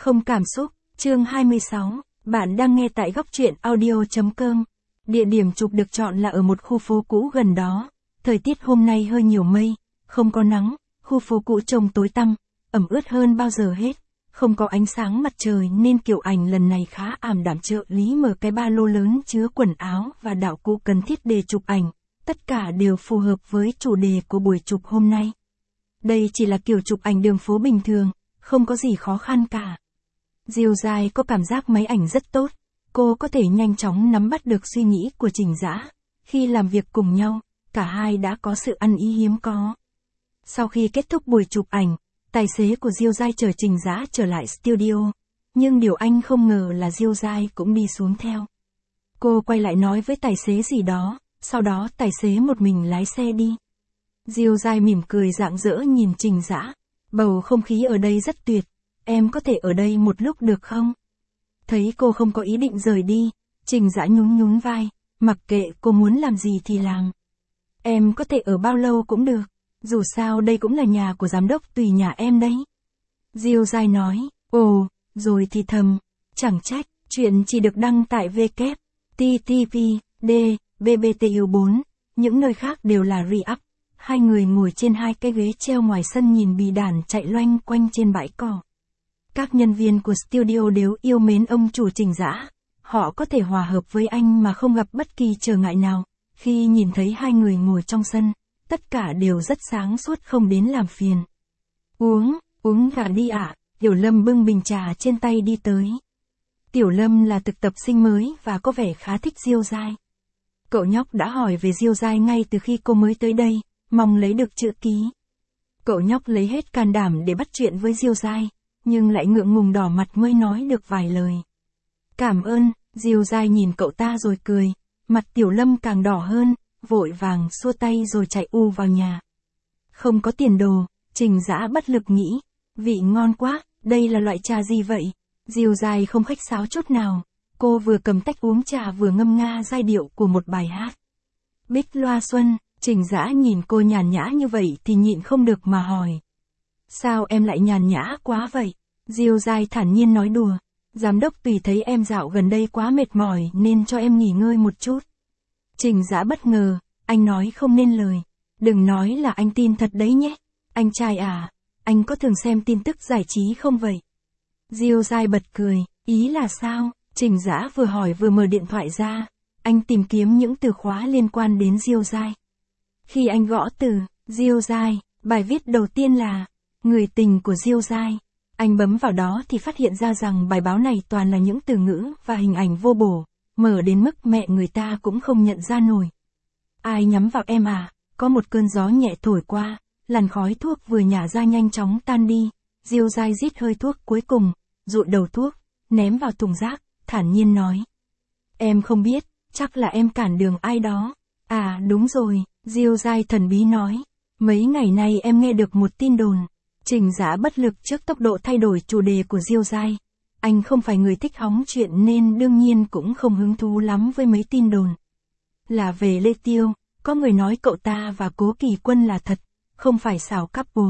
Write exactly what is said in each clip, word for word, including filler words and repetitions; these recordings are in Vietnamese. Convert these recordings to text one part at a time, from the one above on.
Không cảm xúc, chương hai mươi sáu, bạn đang nghe tại góc truyện audio chấm com. Địa điểm chụp được chọn là ở một khu phố cũ gần đó. Thời tiết hôm nay hơi nhiều mây, không có nắng, khu phố cũ trông tối tăm, ẩm ướt hơn bao giờ hết. Không có ánh sáng mặt trời nên kiểu ảnh lần này khá ảm đạm. Trợ lý mở cái ba lô lớn chứa quần áo và đạo cụ cần thiết để chụp ảnh. Tất cả đều phù hợp với chủ đề của buổi chụp hôm nay. Đây chỉ là kiểu chụp ảnh đường phố bình thường, không có gì khó khăn cả. Diêu Giai có cảm giác máy ảnh rất tốt, cô có thể nhanh chóng nắm bắt được suy nghĩ của Trình Dã. Khi làm việc cùng nhau, cả hai đã có sự ăn ý hiếm có. Sau khi kết thúc buổi chụp ảnh, tài xế của Diêu Giai chở Trình Dã trở lại studio, nhưng điều anh không ngờ là Diêu Giai cũng đi xuống theo. Cô quay lại nói với tài xế gì đó, sau đó tài xế một mình lái xe đi. Diêu Giai mỉm cười rạng rỡ nhìn Trình Dã, bầu không khí ở đây rất tuyệt, em có thể ở đây một lúc được không? Thấy cô không có ý định rời đi, Trình Dã nhún nhún vai, mặc kệ cô muốn làm gì thì làm. Em có thể ở bao lâu cũng được, dù sao đây cũng là nhà của giám đốc tùy nhà em đấy. Diêu Giai nói, ồ, rồi thì thầm, chẳng trách, chuyện chỉ được đăng tại W T T P D B B T U bốn, những nơi khác đều là re-up. Hai người ngồi trên hai cái ghế treo ngoài sân nhìn bì đàn chạy loanh quanh trên bãi cỏ. Các nhân viên của studio đều yêu mến ông chủ Trình Dã. Họ có thể hòa hợp với anh mà không gặp bất kỳ trở ngại nào. Khi nhìn thấy hai người ngồi trong sân, tất cả đều rất sáng suốt không đến làm phiền. Uống, uống gà đi ạ, à. Tiểu Lâm bưng bình trà trên tay đi tới. Tiểu Lâm là thực tập sinh mới và có vẻ khá thích Diêu Giai. Cậu nhóc đã hỏi về Diêu Giai ngay từ khi cô mới tới đây, mong lấy được chữ ký. Cậu nhóc lấy hết can đảm để bắt chuyện với Diêu Giai, nhưng lại ngượng ngùng đỏ mặt mới nói được vài lời. Cảm ơn, Diêu Giai nhìn cậu ta rồi cười, mặt Tiểu Lâm càng đỏ hơn, vội vàng xua tay rồi chạy u vào nhà. Không có tiền đồ, Trình Dã bất lực nghĩ, vị ngon quá, đây là loại trà gì vậy? Diêu Giai không khách sáo chút nào, cô vừa cầm tách uống trà vừa ngâm nga giai điệu của một bài hát. Bích Loa Xuân. Trình Dã nhìn cô nhàn nhã như vậy thì nhịn không được mà hỏi. Sao em lại nhàn nhã quá vậy? Diêu Giai thản nhiên nói đùa. Giám đốc tùy thấy em dạo gần đây quá mệt mỏi nên cho em nghỉ ngơi một chút. Trình Dã bất ngờ, anh nói không nên lời. Đừng nói là anh tin thật đấy nhé. Anh trai à, anh có thường xem tin tức giải trí không vậy? Diêu Giai bật cười, ý là sao? Trình Dã vừa hỏi vừa mở điện thoại ra. Anh tìm kiếm những từ khóa liên quan đến Diêu Giai. Khi anh gõ từ, Diêu Giai, bài viết đầu tiên là, người tình của Diêu Giai. Anh bấm vào đó thì phát hiện ra rằng bài báo này toàn là những từ ngữ và hình ảnh vô bổ, mở đến mức mẹ người ta cũng không nhận ra nổi. Ai nhắm vào em à? Có một cơn gió nhẹ thổi qua, làn khói thuốc vừa nhả ra nhanh chóng tan đi. Diêu Giai rít hơi thuốc cuối cùng, dụi đầu thuốc, ném vào thùng rác, thản nhiên nói. Em không biết, chắc là em cản đường ai đó. À đúng rồi. Diêu Giai thần bí nói, mấy ngày nay em nghe được một tin đồn. Trình Dã bất lực trước tốc độ thay đổi chủ đề của Diêu Giai. Anh không phải người thích hóng chuyện nên đương nhiên cũng không hứng thú lắm với mấy tin đồn. Là về Lê Tiêu, có người nói cậu ta và Cố Kỳ Quân là thật, không phải xảo couple.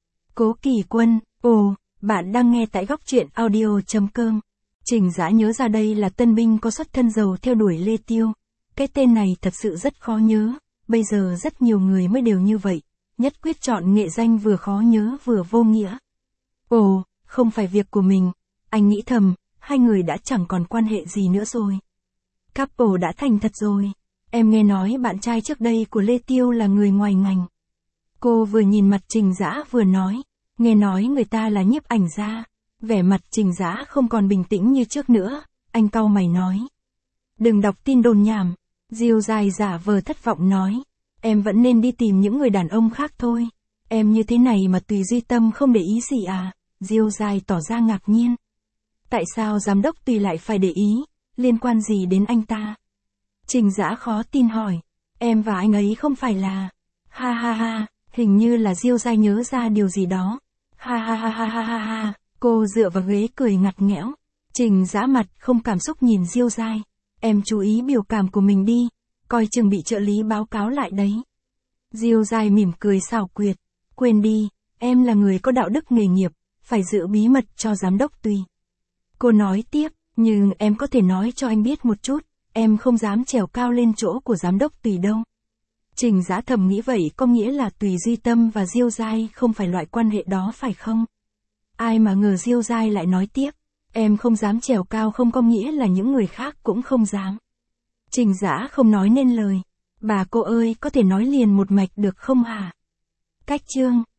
Cố Kỳ Quân, ồ, bạn đang nghe tại góc truyện audio chấm com. Trình Dã nhớ ra đây là tân binh có xuất thân giàu theo đuổi Lê Tiêu. Cái tên này thật sự rất khó nhớ. Bây giờ rất nhiều người mới đều như vậy, nhất quyết chọn nghệ danh vừa khó nhớ vừa vô nghĩa. Ồ, không phải việc của mình, anh nghĩ thầm, hai người đã chẳng còn quan hệ gì nữa rồi. Couple đã thành thật rồi, em nghe nói bạn trai trước đây của Lê Tiêu là người ngoài ngành. Cô vừa nhìn mặt Trình Dã vừa nói, nghe nói người ta là nhiếp ảnh gia. Vẻ mặt Trình Dã không còn bình tĩnh như trước nữa, anh cau mày nói. Đừng đọc tin đồn nhảm. Diêu Giai giả vờ thất vọng nói, em vẫn nên đi tìm những người đàn ông khác thôi. Em như thế này mà tùy duy tâm không để ý gì à? Diêu Giai tỏ ra ngạc nhiên. Tại sao giám đốc tùy lại phải để ý, liên quan gì đến anh ta? Trình Dã khó tin hỏi, em và anh ấy không phải là... Ha ha ha, hình như là Diêu Giai nhớ ra điều gì đó. Ha ha ha ha ha ha ha, cô dựa vào ghế cười ngặt nghẽo. Trình Dã mặt không cảm xúc nhìn Diêu Giai. Em chú ý biểu cảm của mình đi, coi chừng bị trợ lý báo cáo lại đấy. Diêu Giai mỉm cười xảo quyệt, quên đi, em là người có đạo đức nghề nghiệp, phải giữ bí mật cho giám đốc tùy. Cô nói tiếp, nhưng em có thể nói cho anh biết một chút, em không dám trèo cao lên chỗ của giám đốc Tùy đâu. Trình Dã thầm nghĩ vậy có nghĩa là Tùy Duy Tâm và Diêu Giai không phải loại quan hệ đó phải không? Ai mà ngờ Diêu Giai lại nói tiếp, em không dám trèo cao không có nghĩa là những người khác cũng không dám. Trình Dã không nói nên lời. Bà cô ơi, có thể nói liền một mạch được không hả? Cách chương